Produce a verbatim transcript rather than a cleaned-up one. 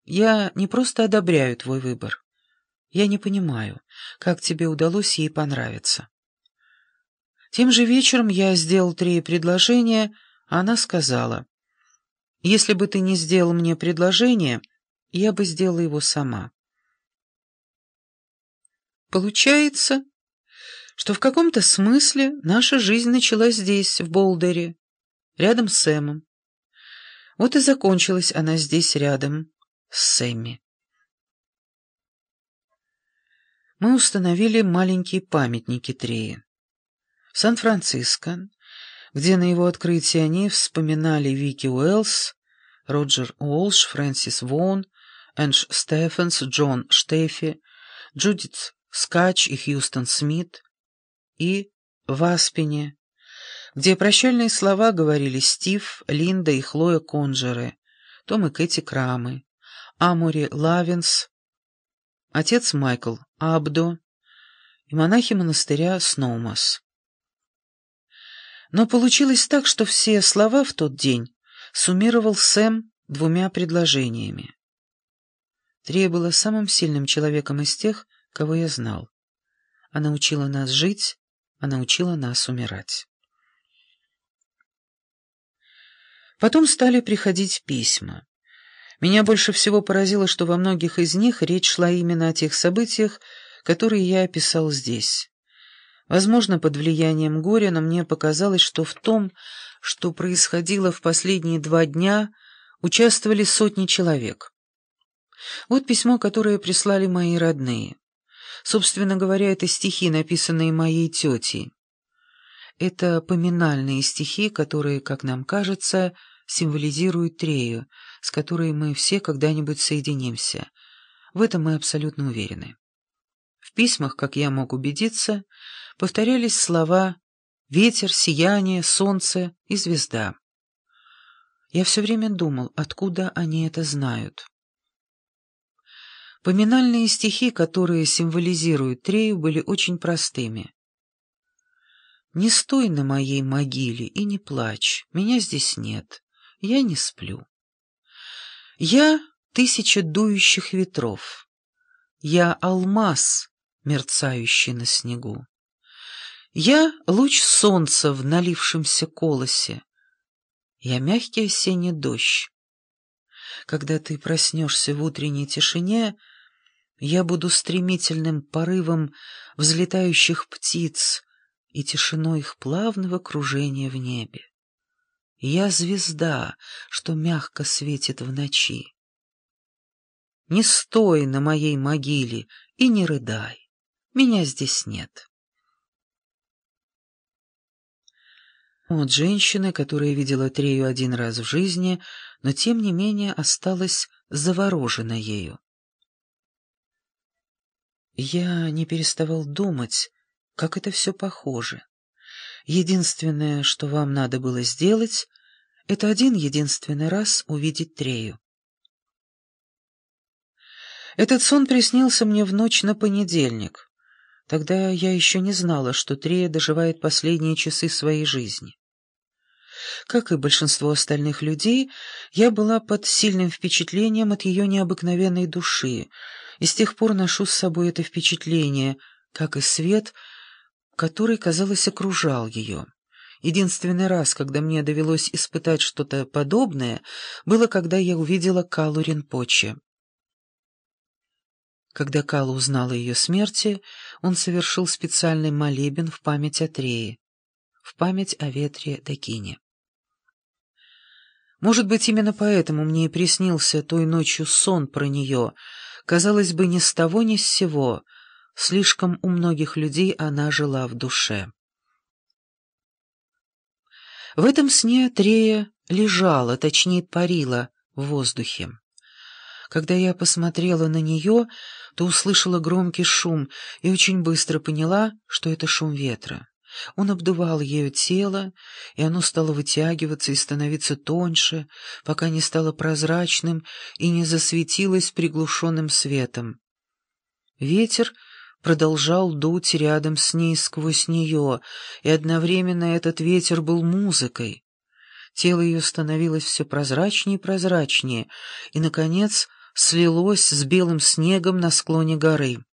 Я не просто одобряю твой выбор. Я не понимаю, как тебе удалось ей понравиться. Тем же вечером я сделал Трее предложение, а она сказала: «Если бы ты не сделал мне предложение, я бы сделала его сама». Получается, что в каком-то смысле наша жизнь началась здесь, в Болдере, рядом с Сэмом. Вот и закончилась она здесь, рядом с Сэмми. Мы установили маленькие памятники Трее. В Сан-Франциско, где на его открытии они вспоминали Вики Уэллс, Роджер Уолш, Фрэнсис Вон, Эндж Стефенс, Джон Штефи, Джудит Скач и Хьюстон Смит, и в Аспене, где прощальные слова говорили Стив, Линда и Хлоя Конджеры, Том и Кэти Крамы, Амори Лавинс, отец Майкл Абдо и монахи монастыря Сноумас. Но получилось так, что все слова в тот день суммировал Сэм двумя предложениями. Трея была самым сильным человеком из тех, кого я знал. Она учила нас жить, она учила нас умирать. Потом стали приходить письма. Меня больше всего поразило, что во многих из них речь шла именно о тех событиях, которые я описал здесь. Возможно, под влиянием горя, но мне показалось, что в том, что происходило в последние два дня, участвовали сотни человек. Вот письмо, которое прислали мои родные. Собственно говоря, это стихи, написанные моей тетей. Это поминальные стихи, которые, как нам кажется, символизируют Трею, с которой мы все когда-нибудь соединимся. В этом мы абсолютно уверены. В письмах, как я мог убедиться, повторялись слова «ветер», «сияние», «солнце» и «звезда». Я все время думал, откуда они это знают. Поминальные стихи, которые символизируют Трею, были очень простыми. «Не стой на моей могиле и не плачь, меня здесь нет, я не сплю. Я — тысяча дующих ветров, я — алмаз, мерцающий на снегу. Я — луч солнца в налившемся колосе, я — мягкий осенний дождь. Когда ты проснешься в утренней тишине, я буду стремительным порывом взлетающих птиц и тишиной их плавного кружения в небе. Я звезда, что мягко светит в ночи. Не стой на моей могиле и не рыдай, меня здесь нет». Вот женщина, которая видела Трею один раз в жизни, но тем не менее осталась заворожена ею. Я не переставал думать, как это все похоже. Единственное, что вам надо было сделать, это один единственный раз увидеть Трею. Этот сон приснился мне в ночь на понедельник. Тогда я еще не знала, что Трея доживает последние часы своей жизни. Как и большинство остальных людей, я была под сильным впечатлением от ее необыкновенной души, и с тех пор ношу с собой это впечатление, как и свет, который, казалось, окружал ее. Единственный раз, когда мне довелось испытать что-то подобное, было, когда я увидела Калу Ринпоче. Когда Кала узнал о ее смерти, он совершил специальный молебен в память о Трее, в память о ветре Дакине. Может быть, именно поэтому мне и приснился той ночью сон про нее. Казалось бы, ни с того ни с сего. Слишком у многих людей она жила в душе. В этом сне Трея лежала, точнее парила в воздухе. Когда я посмотрела на нее, то услышала громкий шум и очень быстро поняла, что это шум ветра. Он обдувал ее тело, и оно стало вытягиваться и становиться тоньше, пока не стало прозрачным и не засветилось приглушенным светом. Ветер продолжал дуть рядом с ней сквозь нее, и одновременно этот ветер был музыкой. Тело ее становилось все прозрачнее и прозрачнее, и, наконец, слилось с белым снегом на склоне горы.